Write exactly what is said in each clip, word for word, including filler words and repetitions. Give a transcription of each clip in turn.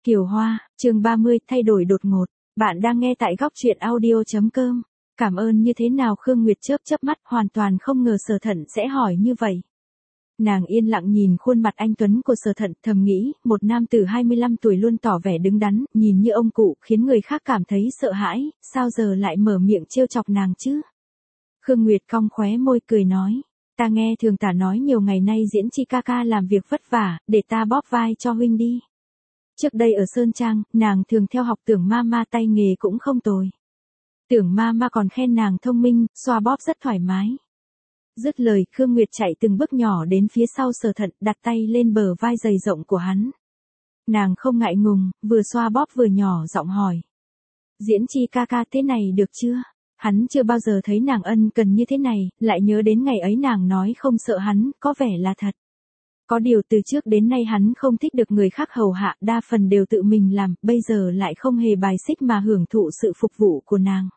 Kiều Hoa, chương ba mươi, thay đổi đột ngột. Bạn đang nghe tại góc truyện audio chấm com. Cảm ơn như thế nào? Khương Nguyệt chớp chớp mắt, hoàn toàn không ngờ Sở Thận sẽ hỏi như vậy. Nàng yên lặng nhìn khuôn mặt anh tuấn của Sở Thận, thầm nghĩ, một nam tử hai mươi lăm tuổi luôn tỏ vẻ đứng đắn, nhìn như ông cụ, khiến người khác cảm thấy sợ hãi, sao giờ lại mở miệng trêu chọc nàng chứ? Khương Nguyệt cong khóe môi cười nói, ta nghe thường tả nói nhiều ngày nay Diễn Chi ca ca làm việc vất vả, để ta bóp vai cho huynh đi. Trước đây ở Sơn Trang, nàng thường theo học Tưởng ma ma, tay nghề cũng không tồi. Tưởng ma ma còn khen nàng thông minh, xoa bóp rất thoải mái. Dứt lời, Khương Nguyệt chạy từng bước nhỏ đến phía sau Sở Thận, đặt tay lên bờ vai dày rộng của hắn. Nàng không ngại ngùng, vừa xoa bóp vừa nhỏ giọng hỏi. Diễn Chi ca ca, thế này được chưa? Hắn chưa bao giờ thấy nàng ân cần như thế này, lại nhớ đến ngày ấy nàng nói không sợ hắn, có vẻ là thật. Có điều từ trước đến nay hắn không thích được người khác hầu hạ, đa phần đều tự mình làm, bây giờ lại không hề bài xích mà hưởng thụ sự phục vụ của nàng.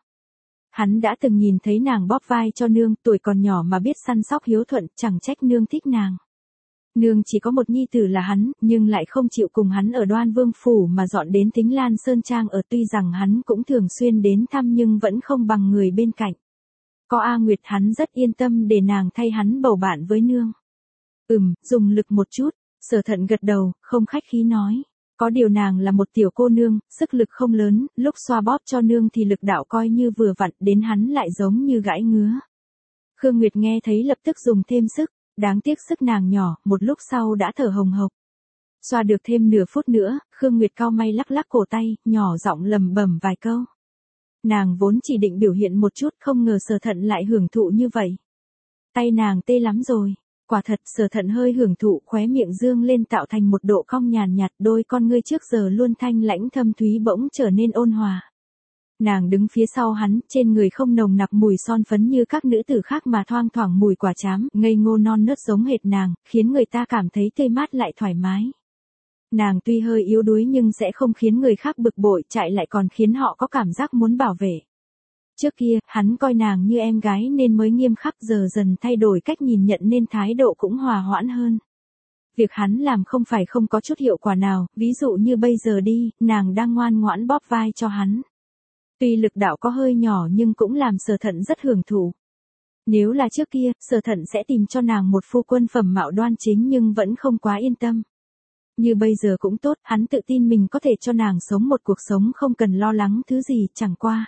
Hắn đã từng nhìn thấy nàng bóp vai cho nương, tuổi còn nhỏ mà biết săn sóc hiếu thuận, chẳng trách nương thích nàng. Nương chỉ có một nhi tử là hắn, nhưng lại không chịu cùng hắn ở Đoan Vương Phủ mà dọn đến Tính Lan Sơn Trang ở, tuy rằng hắn cũng thường xuyên đến thăm nhưng vẫn không bằng người bên cạnh. Có A Nguyệt hắn rất yên tâm để nàng thay hắn bầu bạn với nương. Ừm, dùng lực một chút, Sở Thận gật đầu, không khách khí nói. Có điều nàng là một tiểu cô nương, sức lực không lớn, lúc xoa bóp cho nương thì lực đạo coi như vừa vặn, đến hắn lại giống như gãi ngứa. Khương Nguyệt nghe thấy lập tức dùng thêm sức, đáng tiếc sức nàng nhỏ, một lúc sau đã thở hồng hộc. Xoa được thêm nửa phút nữa, Khương Nguyệt cau may lắc lắc cổ tay, nhỏ giọng lầm bầm vài câu. Nàng vốn chỉ định biểu hiện một chút, không ngờ Sở Thận lại hưởng thụ như vậy. Tay nàng tê lắm rồi. Quả thật, Sở Thận hơi hưởng thụ, khóe miệng dương lên tạo thành một độ cong nhàn nhạt, đôi con ngươi trước giờ luôn thanh lãnh thâm thúy bỗng trở nên ôn hòa. Nàng đứng phía sau hắn, trên người không nồng nặc mùi son phấn như các nữ tử khác mà thoang thoảng mùi quả trám, ngây ngô non nớt giống hệt nàng, khiến người ta cảm thấy tươi mát lại thoải mái. Nàng tuy hơi yếu đuối nhưng sẽ không khiến người khác bực bội, chạy lại còn khiến họ có cảm giác muốn bảo vệ. Trước kia, hắn coi nàng như em gái nên mới nghiêm khắc, giờ dần thay đổi cách nhìn nhận nên thái độ cũng hòa hoãn hơn. Việc hắn làm không phải không có chút hiệu quả nào, ví dụ như bây giờ đi, nàng đang ngoan ngoãn bóp vai cho hắn. Tuy lực đạo có hơi nhỏ nhưng cũng làm Sở Thận rất hưởng thụ. Nếu là trước kia, Sở Thận sẽ tìm cho nàng một phu quân phẩm mạo đoan chính nhưng vẫn không quá yên tâm. Như bây giờ cũng tốt, hắn tự tin mình có thể cho nàng sống một cuộc sống không cần lo lắng thứ gì, chẳng qua.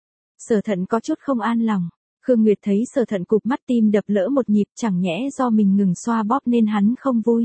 Sở Thận có chút không an lòng. Khương Nguyệt thấy Sở Thận cụp mắt, tim đập lỡ một nhịp, chẳng nhẽ do mình ngừng xoa bóp nên hắn không vui.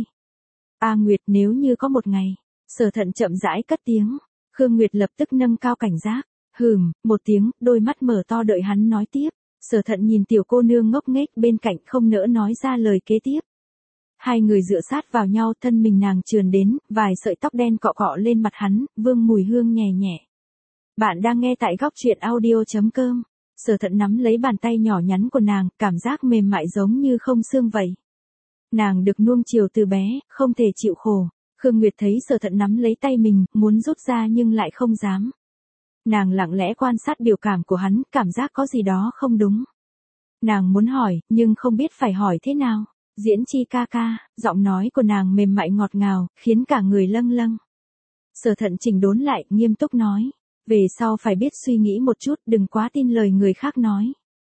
A Nguyệt, nếu như có một ngày, Sở Thận chậm rãi cất tiếng. Khương Nguyệt lập tức nâng cao cảnh giác. Hừm, một tiếng, đôi mắt mở to đợi hắn nói tiếp. Sở Thận nhìn tiểu cô nương ngốc nghếch bên cạnh không nỡ nói ra lời kế tiếp. Hai người dựa sát vào nhau, thân mình nàng trườn đến, vài sợi tóc đen cọ cọ lên mặt hắn, vương mùi hương nhẹ nhẹ. Bạn đang nghe tại góc truyện audio chấm com. Sở Thận nắm lấy bàn tay nhỏ nhắn của nàng, cảm giác mềm mại giống như không xương vậy. Nàng được nuông chiều từ bé, không thể chịu khổ. Khương Nguyệt thấy Sở Thận nắm lấy tay mình, muốn rút ra nhưng lại không dám. Nàng lặng lẽ quan sát biểu cảm của hắn, cảm giác có gì đó không đúng. Nàng muốn hỏi, nhưng không biết phải hỏi thế nào. Diễn Chi ca ca, giọng nói của nàng mềm mại ngọt ngào, khiến cả người lâng lâng. Sở Thận chỉnh đốn lại, nghiêm túc nói. Về sau phải biết suy nghĩ một chút, đừng quá tin lời người khác nói.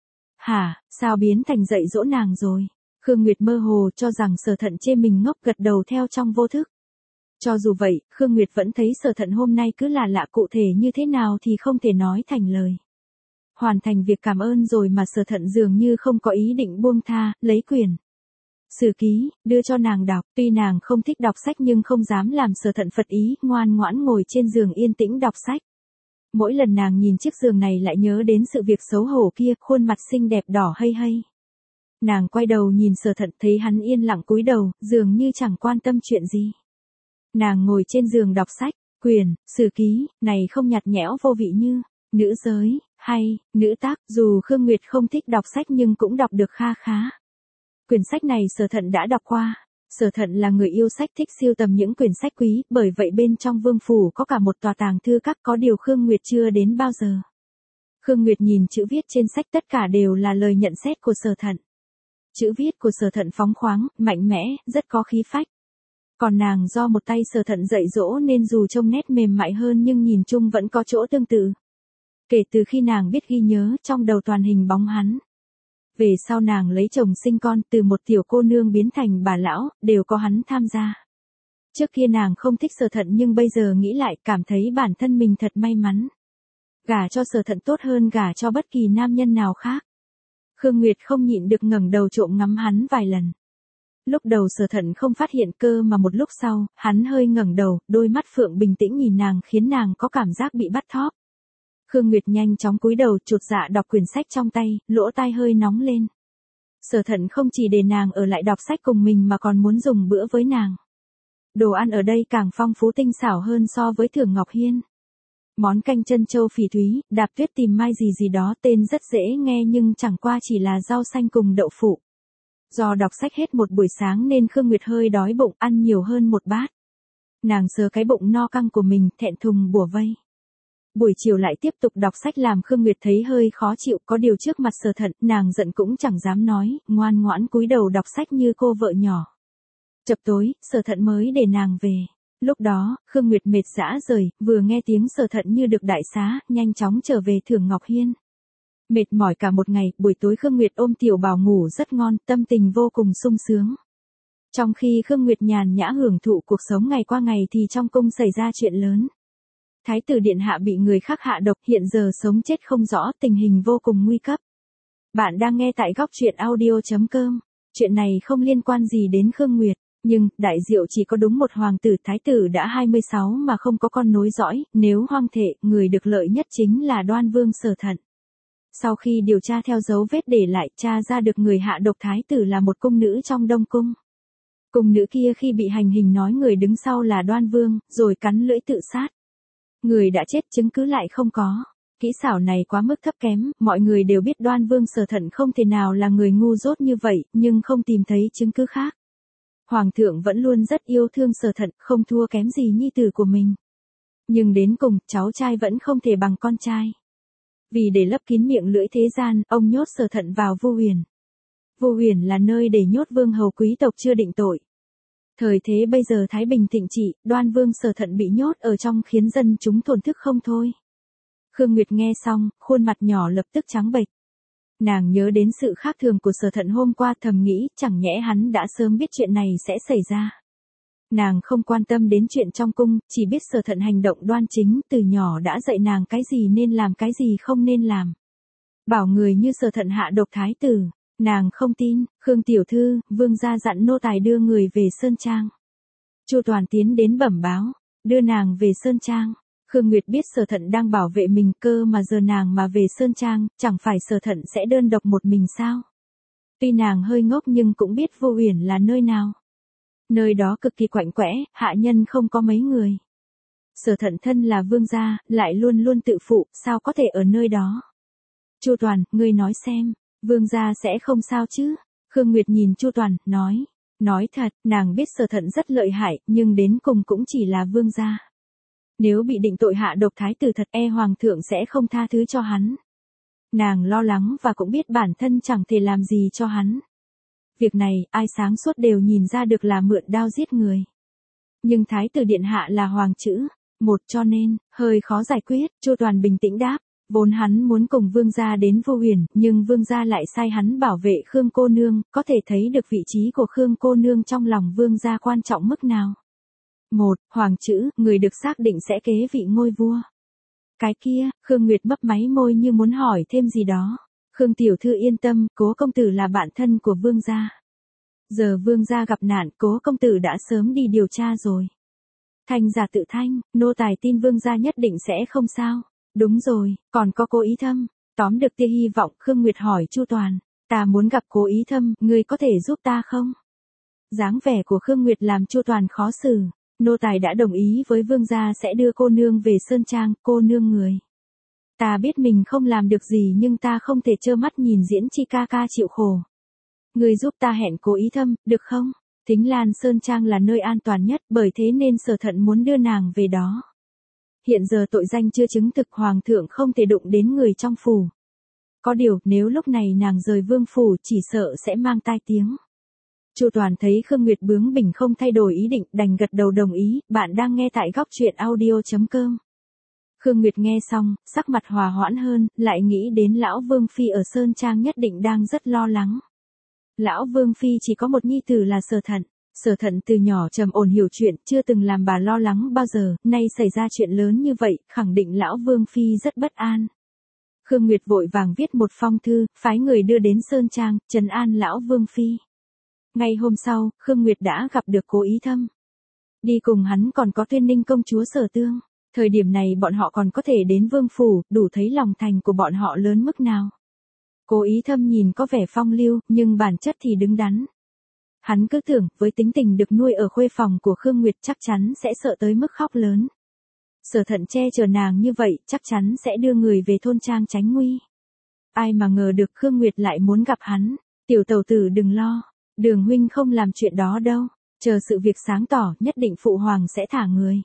Hả, sao biến thành dạy dỗ nàng rồi? Khương Nguyệt mơ hồ cho rằng Sở Thận chê mình ngốc, gật đầu theo trong vô thức. Cho dù vậy, Khương Nguyệt vẫn thấy Sở Thận hôm nay cứ là lạ, cụ thể như thế nào thì không thể nói thành lời. Hoàn thành việc cảm ơn rồi mà Sở Thận dường như không có ý định buông tha, lấy quyển sử ký, đưa cho nàng đọc. Tuy nàng không thích đọc sách nhưng không dám làm Sở Thận phật ý, ngoan ngoãn ngồi trên giường yên tĩnh đọc sách. Mỗi lần nàng nhìn chiếc giường này lại nhớ đến sự việc xấu hổ kia, khuôn mặt xinh đẹp đỏ hây hây. Nàng quay đầu nhìn Sở Thận, thấy hắn yên lặng cúi đầu, dường như chẳng quan tâm chuyện gì. Nàng ngồi trên giường đọc sách, quyển sử ký, này không nhạt nhẽo vô vị như nữ giới, hay nữ tác, dù Khương Nguyệt không thích đọc sách nhưng cũng đọc được kha khá. Quyển sách này Sở Thận đã đọc qua. Sở Thận là người yêu sách, thích sưu tầm những quyển sách quý, bởi vậy bên trong vương phủ có cả một tòa tàng thư các, có điều Khương Nguyệt chưa đến bao giờ. Khương Nguyệt nhìn chữ viết trên sách, tất cả đều là lời nhận xét của Sở Thận. Chữ viết của Sở Thận phóng khoáng, mạnh mẽ, rất có khí phách. Còn nàng do một tay Sở Thận dạy dỗ nên dù trông nét mềm mại hơn nhưng nhìn chung vẫn có chỗ tương tự. Kể từ khi nàng biết ghi nhớ trong đầu toàn hình bóng hắn. Về sau nàng lấy chồng sinh con, từ một tiểu cô nương biến thành bà lão, đều có hắn tham gia. Trước kia nàng không thích Sở Thận nhưng bây giờ nghĩ lại cảm thấy bản thân mình thật may mắn. Gả cho Sở Thận tốt hơn gả cho bất kỳ nam nhân nào khác. Khương Nguyệt không nhịn được ngẩng đầu trộm ngắm hắn vài lần. Lúc đầu Sở Thận không phát hiện cơ mà một lúc sau, hắn hơi ngẩng đầu, đôi mắt phượng bình tĩnh nhìn nàng khiến nàng có cảm giác bị bắt thóp. Khương Nguyệt nhanh chóng cúi đầu chột dạ đọc quyển sách trong tay, lỗ tai hơi nóng lên. Sở Thận không chỉ để nàng ở lại đọc sách cùng mình mà còn muốn dùng bữa với nàng. Đồ ăn ở đây càng phong phú tinh xảo hơn so với Thưởng Ngọc Hiên. Món canh chân châu phỉ thúy, đạp tuyết tìm mai gì gì đó tên rất dễ nghe nhưng chẳng qua chỉ là rau xanh cùng đậu phụ. Do đọc sách hết một buổi sáng nên Khương Nguyệt hơi đói bụng ăn nhiều hơn một bát. Nàng sờ cái bụng no căng của mình thẹn thùng bủa vây. Buổi chiều lại tiếp tục đọc sách làm Khương Nguyệt thấy hơi khó chịu, có điều trước mặt Sở Thận nàng giận cũng chẳng dám nói, ngoan ngoãn cúi đầu đọc sách như cô vợ nhỏ. Chập tối, Sở Thận mới để nàng về. Lúc đó, Khương Nguyệt mệt rã rời, vừa nghe tiếng Sở Thận như được đại xá, nhanh chóng trở về Thưởng Ngọc Hiên. Mệt mỏi cả một ngày, buổi tối Khương Nguyệt ôm tiểu bào ngủ rất ngon, tâm tình vô cùng sung sướng. Trong khi Khương Nguyệt nhàn nhã hưởng thụ cuộc sống ngày qua ngày thì trong cung xảy ra chuyện lớn. Thái tử điện hạ bị người khác hạ độc, hiện giờ sống chết không rõ, tình hình vô cùng nguy cấp. Bạn đang nghe tại góc truyện audio chấm com. Chuyện này không liên quan gì đến Khương Nguyệt, nhưng đại diệu chỉ có đúng một hoàng tử, thái tử đã hai mươi sáu mà không có con nối dõi, nếu hoang thể, người được lợi nhất chính là Đoan Vương Sở Thận. Sau khi điều tra theo dấu vết để lại, tra ra được người hạ độc thái tử là một cung nữ trong Đông cung. Cung nữ kia khi bị hành hình nói người đứng sau là Đoan Vương, rồi cắn lưỡi tự sát. Người đã chết chứng cứ lại không có. Kỹ xảo này quá mức thấp kém, mọi người đều biết Đoan Vương Sở Thận không thể nào là người ngu dốt như vậy, nhưng không tìm thấy chứng cứ khác. Hoàng thượng vẫn luôn rất yêu thương Sở Thận, không thua kém gì nhi tử của mình. Nhưng đến cùng, cháu trai vẫn không thể bằng con trai. Vì để lấp kín miệng lưỡi thế gian, ông nhốt Sở Thận vào Vu Huyền. Vu Huyền là nơi để nhốt vương hầu quý tộc chưa định tội. Thời thế bây giờ Thái Bình thịnh trị, Đoan Vương Sở Thận bị nhốt ở trong khiến dân chúng thổn thức không thôi. Khương Nguyệt nghe xong, khuôn mặt nhỏ lập tức trắng bệch. Nàng nhớ đến sự khác thường của Sở Thận hôm qua, thầm nghĩ chẳng nhẽ hắn đã sớm biết chuyện này sẽ xảy ra. Nàng không quan tâm đến chuyện trong cung, chỉ biết Sở Thận hành động đoan chính, từ nhỏ đã dạy nàng cái gì nên làm cái gì không nên làm. Bảo người như Sở Thận hạ độc thái tử, nàng không tin. Khương tiểu thư, vương gia dặn nô tài đưa người về Sơn Trang. Chu Toàn tiến đến bẩm báo, đưa nàng về Sơn Trang. Khương Nguyệt biết Sở Thận đang bảo vệ mình, cơ mà giờ nàng mà về Sơn Trang, chẳng phải Sở Thận sẽ đơn độc một mình sao? Tuy nàng hơi ngốc nhưng cũng biết Vô Uyển là nơi nào. Nơi đó cực kỳ quạnh quẽ, hạ nhân không có mấy người. Sở Thận thân là vương gia, lại luôn luôn tự phụ, sao có thể ở nơi đó? Chu Toàn, ngươi nói xem, vương gia sẽ không sao chứ? Khương Nguyệt nhìn Chu Toàn, nói, nói thật, nàng biết Sở Thận rất lợi hại, nhưng đến cùng cũng chỉ là vương gia. Nếu bị định tội hạ độc thái tử thật, e hoàng thượng sẽ không tha thứ cho hắn. Nàng lo lắng và cũng biết bản thân chẳng thể làm gì cho hắn. Việc này, ai sáng suốt đều nhìn ra được là mượn đao giết người. Nhưng thái tử điện hạ là hoàng chữ, một cho nên, hơi khó giải quyết. Chu Toàn bình tĩnh đáp, vốn hắn muốn cùng vương gia đến Vô Huyền, nhưng vương gia lại sai hắn bảo vệ Khương cô nương, có thể thấy được vị trí của Khương cô nương trong lòng vương gia quan trọng mức nào. Một, hoàng chữ, người được xác định sẽ kế vị ngôi vua. Cái kia, Khương Nguyệt mấp máy môi như muốn hỏi thêm gì đó. Khương tiểu thư yên tâm, Cố công tử là bạn thân của vương gia. Giờ vương gia gặp nạn, Cố công tử đã sớm đi điều tra rồi. Thanh giả tự thanh, nô tài tin vương gia nhất định sẽ không sao. Đúng rồi, còn có Cố Ý Thâm. Tóm được tia hy vọng, Khương Nguyệt hỏi Chu Toàn, ta muốn gặp Cố Ý Thâm, ngươi có thể giúp ta không? Dáng vẻ của Khương Nguyệt làm Chu Toàn khó xử. Nô tài đã đồng ý với vương gia sẽ đưa cô nương về Sơn Trang, cô nương người. Ta biết mình không làm được gì nhưng ta không thể trơ mắt nhìn diễn chi ca ca chịu khổ. Người giúp ta hẹn Cố Ý Thâm, được không? Thính Lan Sơn Trang là nơi an toàn nhất, bởi thế nên Sở Thận muốn đưa nàng về đó. Hiện giờ tội danh chưa chứng thực, hoàng thượng không thể đụng đến người trong phủ. Có điều, nếu lúc này nàng rời vương phủ chỉ sợ sẽ mang tai tiếng. Chu Toàn thấy Khương Nguyệt bướng bỉnh không thay đổi ý định, đành gật đầu đồng ý. Bạn đang nghe tại góc truyện audio.com. Khương Nguyệt nghe xong, sắc mặt hòa hoãn hơn, lại nghĩ đến lão Vương Phi ở Sơn Trang nhất định đang rất lo lắng. Lão Vương Phi chỉ có một nhi tử là Sở Thận. Sở Thận từ nhỏ trầm ổn hiểu chuyện, chưa từng làm bà lo lắng bao giờ, nay xảy ra chuyện lớn như vậy, khẳng định lão Vương Phi rất bất an. Khương Nguyệt vội vàng viết một phong thư, phái người đưa đến Sơn Trang, trấn an lão Vương Phi. Ngay hôm sau, Khương Nguyệt đã gặp được Cố Ý Thâm. Đi cùng hắn còn có Tuyên Ninh công chúa Sở Tương. Thời điểm này bọn họ còn có thể đến vương phủ, đủ thấy lòng thành của bọn họ lớn mức nào. Cố Ý Thâm nhìn có vẻ phong lưu, nhưng bản chất thì đứng đắn. Hắn cứ tưởng, với tính tình được nuôi ở khuê phòng của Khương Nguyệt chắc chắn sẽ sợ tới mức khóc lớn. Sở Thận che chở nàng như vậy, chắc chắn sẽ đưa người về thôn trang tránh nguy. Ai mà ngờ được Khương Nguyệt lại muốn gặp hắn. Tiểu tẩu tử đừng lo, Đường huynh không làm chuyện đó đâu, chờ sự việc sáng tỏ, nhất định phụ hoàng sẽ thả người.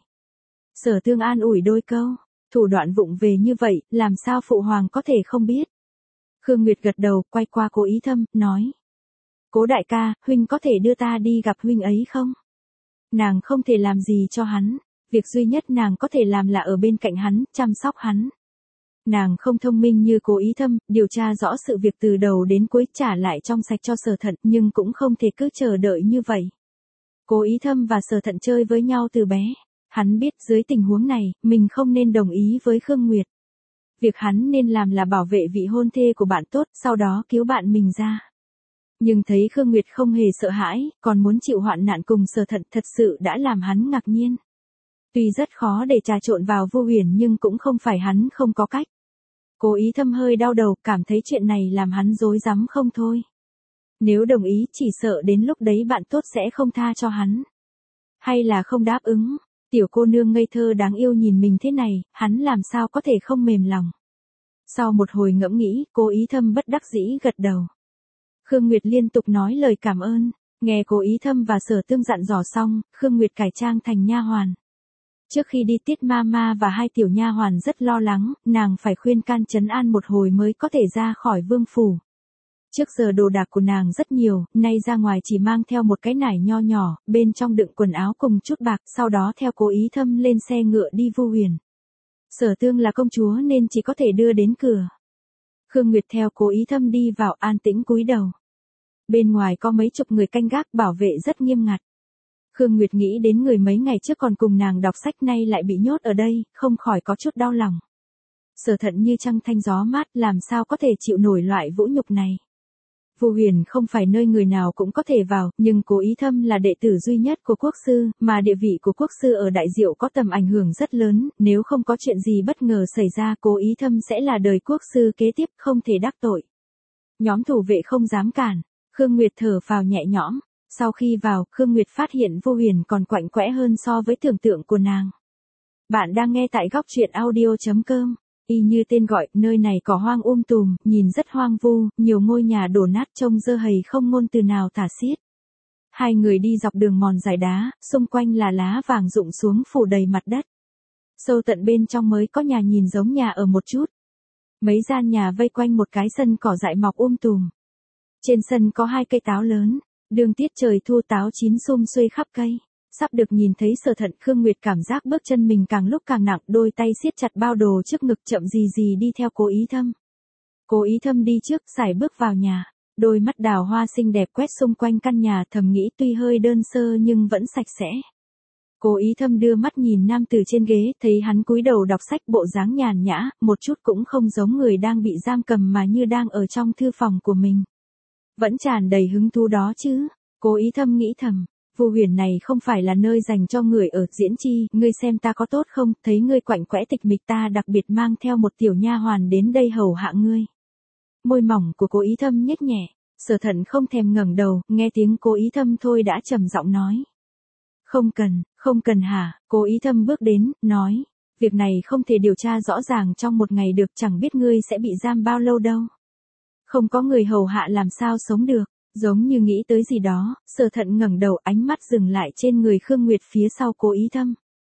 Sở Tương an ủi đôi câu, thủ đoạn vụng về như vậy, làm sao phụ hoàng có thể không biết. Khương Nguyệt gật đầu, quay qua Cố Ý Thâm, nói. Cố đại ca, huynh có thể đưa ta đi gặp huynh ấy không? Nàng không thể làm gì cho hắn, việc duy nhất nàng có thể làm là ở bên cạnh hắn, chăm sóc hắn. Nàng không thông minh như Cố Ý Thâm, điều tra rõ sự việc từ đầu đến cuối, trả lại trong sạch cho Sở Thận, nhưng cũng không thể cứ chờ đợi như vậy. Cố Ý Thâm và Sở Thận chơi với nhau từ bé. Hắn biết dưới tình huống này, mình không nên đồng ý với Khương Nguyệt. Việc hắn nên làm là bảo vệ vị hôn thê của bạn tốt, sau đó cứu bạn mình ra. Nhưng thấy Khương Nguyệt không hề sợ hãi, còn muốn chịu hoạn nạn cùng Sở Thận, thật sự đã làm hắn ngạc nhiên. Tuy rất khó để trà trộn vào Vô Huyền nhưng cũng không phải hắn không có cách. Cố Ý Thâm hơi đau đầu, cảm thấy chuyện này làm hắn rối rắm không thôi. Nếu đồng ý chỉ sợ đến lúc đấy bạn tốt sẽ không tha cho hắn. Hay là không đáp ứng. Tiểu cô nương ngây thơ đáng yêu nhìn mình thế này, hắn làm sao có thể không mềm lòng. Sau một hồi ngẫm nghĩ, Cố Ý Thâm bất đắc dĩ gật đầu. Khương Nguyệt liên tục nói lời cảm ơn, nghe Cố Ý Thâm và Sở Tương dặn dò xong, Khương Nguyệt cải trang thành nha hoàn. Trước khi đi Tiết Mama và hai tiểu nha hoàn rất lo lắng, nàng phải khuyên can trấn an một hồi mới có thể ra khỏi vương phủ. Trước giờ đồ đạc của nàng rất nhiều, nay ra ngoài chỉ mang theo một cái nải nho nhỏ, bên trong đựng quần áo cùng chút bạc, sau đó theo Cố Ý Thâm lên xe ngựa đi Vô Huyền. Sở Tương là công chúa nên chỉ có thể đưa đến cửa. Khương Nguyệt theo Cố Ý Thâm đi vào, an tĩnh cúi đầu. Bên ngoài có mấy chục người canh gác bảo vệ rất nghiêm ngặt. Khương Nguyệt nghĩ đến người mấy ngày trước còn cùng nàng đọc sách nay lại bị nhốt ở đây, không khỏi có chút đau lòng. Sở Thận như trăng thanh gió mát, làm sao có thể chịu nổi loại vũ nhục này. Vô Huyền không phải nơi người nào cũng có thể vào, nhưng Cố Ý Thâm là đệ tử duy nhất của quốc sư, mà địa vị của quốc sư ở Đại Diệu có tầm ảnh hưởng rất lớn, nếu không có chuyện gì bất ngờ xảy ra, Cố Ý Thâm sẽ là đời quốc sư kế tiếp, không thể đắc tội. Nhóm thủ vệ không dám cản, Khương Nguyệt thở phào nhẹ nhõm. Sau khi vào, Khương Nguyệt phát hiện Vô Huyền còn quạnh quẽ hơn so với tưởng tượng của nàng. Bạn đang nghe tại góc truyện audio.com. Y như tên gọi, nơi này cỏ hoang um tùm, nhìn rất hoang vu, nhiều ngôi nhà đổ nát trông dơ hầy không ngôn từ nào tả xiết. Hai người đi dọc đường mòn dài đá, xung quanh là lá vàng rụng xuống phủ đầy mặt đất. Sâu tận bên trong mới có nhà nhìn giống nhà ở một chút. Mấy gian nhà vây quanh một cái sân cỏ dại mọc um tùm. Trên sân có hai cây táo lớn, đường tiết trời thu táo chín sum xuê khắp cây. Sắp được nhìn thấy Sở Thận, Khương Nguyệt cảm giác bước chân mình càng lúc càng nặng, đôi tay siết chặt bao đồ trước ngực, chậm gì gì đi theo Cố Ý Thâm. Cố Ý Thâm đi trước, sải bước vào nhà, đôi mắt đào hoa xinh đẹp quét xung quanh căn nhà, thầm nghĩ tuy hơi đơn sơ nhưng vẫn sạch sẽ. Cố Ý Thâm đưa mắt nhìn nam tử trên ghế, thấy hắn cúi đầu đọc sách, bộ dáng nhàn nhã, một chút cũng không giống người đang bị giam cầm mà như đang ở trong thư phòng của mình. Vẫn tràn đầy hứng thú đó chứ. Cố Ý Thâm nghĩ thầm. Vô Huyền này không phải là nơi dành cho người ở, diễn chi, ngươi xem ta có tốt không, thấy ngươi quạnh quẽ tịch mịch ta đặc biệt mang theo một tiểu nha hoàn đến đây hầu hạ ngươi. Môi mỏng của Cố Ý Thâm nhếch nhẹ, Sở Thận không thèm ngẩng đầu, nghe tiếng Cố Ý Thâm thôi đã trầm giọng nói. Không cần, không cần hả, Cố Ý Thâm bước đến, nói, việc này không thể điều tra rõ ràng trong một ngày được, chẳng biết ngươi sẽ bị giam bao lâu đâu. Không có người hầu hạ làm sao sống được. Giống như nghĩ tới gì đó, Sở Thận ngẩng đầu, ánh mắt dừng lại trên người Khương Nguyệt phía sau Cố Ý Thâm.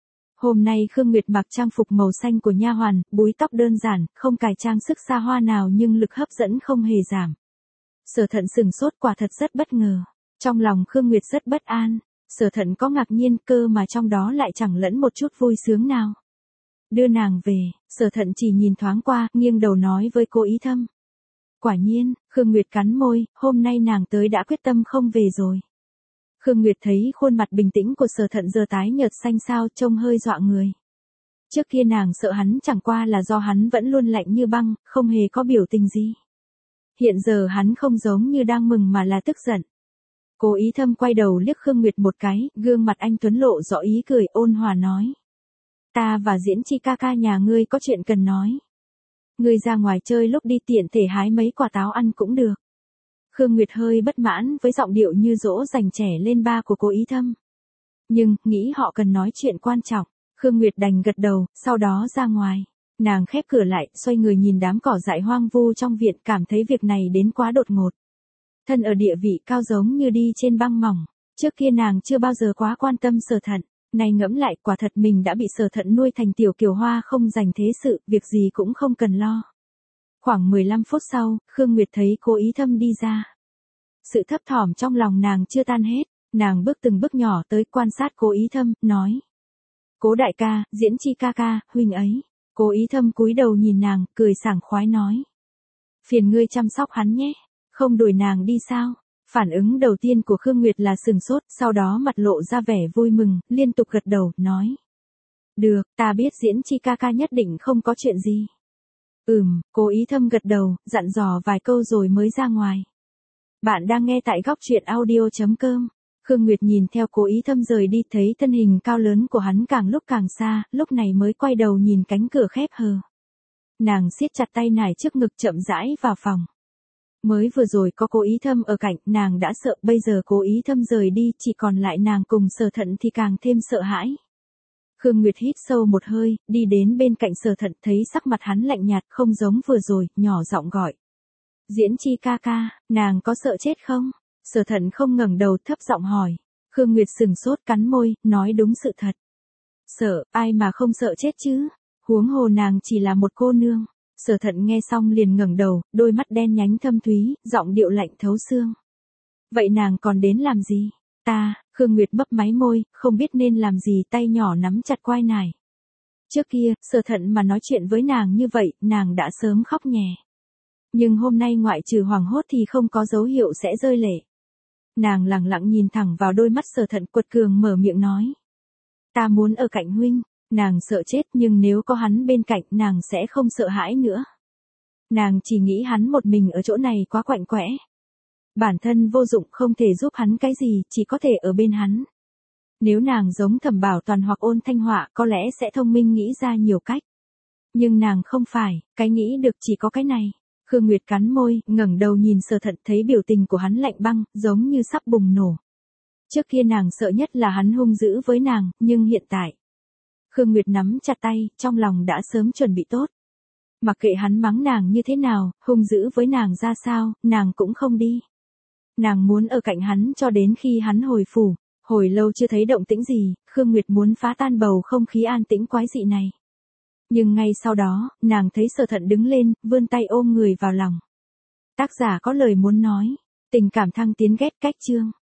Hôm nay Khương Nguyệt mặc trang phục màu xanh của nha hoàn, búi tóc đơn giản, không cài trang sức xa hoa nào nhưng lực hấp dẫn không hề giảm. Sở Thận sừng sốt, quả thật rất bất ngờ. Trong lòng Khương Nguyệt rất bất an, Sở Thận có ngạc nhiên cơ mà trong đó lại chẳng lẫn một chút vui sướng nào. Đưa nàng về, Sở Thận chỉ nhìn thoáng qua, nghiêng đầu nói với Cố Ý Thâm. Quả nhiên, Khương Nguyệt cắn môi, hôm nay nàng tới đã quyết tâm không về rồi. Khương Nguyệt thấy khuôn mặt bình tĩnh của Sở Thận giờ tái nhợt xanh xao trông hơi dọa người. Trước kia nàng sợ hắn chẳng qua là do hắn vẫn luôn lạnh như băng, không hề có biểu tình gì. Hiện giờ hắn không giống như đang mừng mà là tức giận. Cố Ý Thâm quay đầu liếc Khương Nguyệt một cái, gương mặt anh tuấn lộ rõ ý cười ôn hòa nói. Ta và Diễn Chi ca ca nhà ngươi có chuyện cần nói. Ngươi ra ngoài chơi lúc đi tiện thể hái mấy quả táo ăn cũng được. Khương Nguyệt hơi bất mãn với giọng điệu như dỗ dành trẻ lên ba của Cố Ý Thâm. Nhưng, nghĩ họ cần nói chuyện quan trọng, Khương Nguyệt đành gật đầu, sau đó ra ngoài. Nàng khép cửa lại, xoay người nhìn đám cỏ dại hoang vu trong viện, cảm thấy việc này đến quá đột ngột. Thân ở địa vị cao giống như đi trên băng mỏng, trước kia nàng chưa bao giờ quá quan tâm Sở Thận, nay ngẫm lại quả thật mình đã bị Sở Thận nuôi thành tiểu kiều hoa không dành thế sự, việc gì cũng không cần lo. Khoảng mười lăm phút sau, Khương Nguyệt thấy Cố Ý Thâm đi ra. Sự thấp thỏm trong lòng nàng chưa tan hết, nàng bước từng bước nhỏ tới quan sát Cố Ý Thâm, nói. Cố đại ca, Diễn Chi ca ca, huynh ấy. Cố Ý Thâm cúi đầu nhìn nàng, cười sảng khoái nói. Phiền ngươi chăm sóc hắn nhé, không đuổi nàng đi sao? Phản ứng đầu tiên của Khương Nguyệt là sừng sốt, sau đó mặt lộ ra vẻ vui mừng, liên tục gật đầu, nói. Được, ta biết Diễn Chi ca ca nhất định không có chuyện gì. Ừm, Cố Ý Thâm gật đầu, dặn dò vài câu rồi mới ra ngoài. Bạn đang nghe tại góc truyện audio chấm com. Khương Nguyệt nhìn theo Cố Ý Thâm rời đi, thấy thân hình cao lớn của hắn càng lúc càng xa, lúc này mới quay đầu nhìn cánh cửa khép hờ. Nàng siết chặt tay nải trước ngực chậm rãi vào phòng. Mới vừa rồi có Cố Ý Thâm ở cạnh, nàng đã sợ, bây giờ Cố Ý Thâm rời đi, chỉ còn lại nàng cùng Sở Thận thì càng thêm sợ hãi. Khương Nguyệt hít sâu một hơi, đi đến bên cạnh Sở Thận, thấy sắc mặt hắn lạnh nhạt không giống vừa rồi, nhỏ giọng gọi. Diễn Chi ca ca, nàng có sợ chết không? Sở Thận không ngẩng đầu, thấp giọng hỏi. Khương Nguyệt sừng sốt cắn môi, nói đúng sự thật. Sợ, ai mà không sợ chết chứ? Huống hồ nàng chỉ là một cô nương. Sở Thận nghe xong liền ngẩng đầu, đôi mắt đen nhánh thâm thúy, giọng điệu lạnh thấu xương. Vậy nàng còn đến làm gì? Ta, Khương Nguyệt bấp máy môi, không biết nên làm gì, tay nhỏ nắm chặt quai nải. Trước kia, Sở Thận mà nói chuyện với nàng như vậy, nàng đã sớm khóc nhè. Nhưng hôm nay ngoại trừ hoảng hốt thì không có dấu hiệu sẽ rơi lệ. Nàng lẳng lặng nhìn thẳng vào đôi mắt Sở Thận, quật cường mở miệng nói. Ta muốn ở cạnh huynh, nàng sợ chết nhưng nếu có hắn bên cạnh nàng sẽ không sợ hãi nữa. Nàng chỉ nghĩ hắn một mình ở chỗ này quá quạnh quẽ. Bản thân vô dụng không thể giúp hắn cái gì, chỉ có thể ở bên hắn. Nếu nàng giống Thẩm Bảo Toàn hoặc Ôn Thanh Họa có lẽ sẽ thông minh nghĩ ra nhiều cách. Nhưng nàng không phải, cái nghĩ được chỉ có cái này. Khương Nguyệt cắn môi, ngẩng đầu nhìn Sở Thận, thấy biểu tình của hắn lạnh băng, giống như sắp bùng nổ. Trước kia nàng sợ nhất là hắn hung dữ với nàng, nhưng hiện tại. Khương Nguyệt nắm chặt tay, trong lòng đã sớm chuẩn bị tốt. Mặc kệ hắn mắng nàng như thế nào, hung dữ với nàng ra sao, nàng cũng không đi. Nàng muốn ở cạnh hắn cho đến khi hắn hồi phủ. Hồi lâu chưa thấy động tĩnh gì, Khương Nguyệt muốn phá tan bầu không khí an tĩnh quái dị này. Nhưng ngay sau đó, nàng thấy Sở Thận đứng lên, vươn tay ôm người vào lòng. Tác giả có lời muốn nói. Tình cảm thăng tiến ghét cách chương.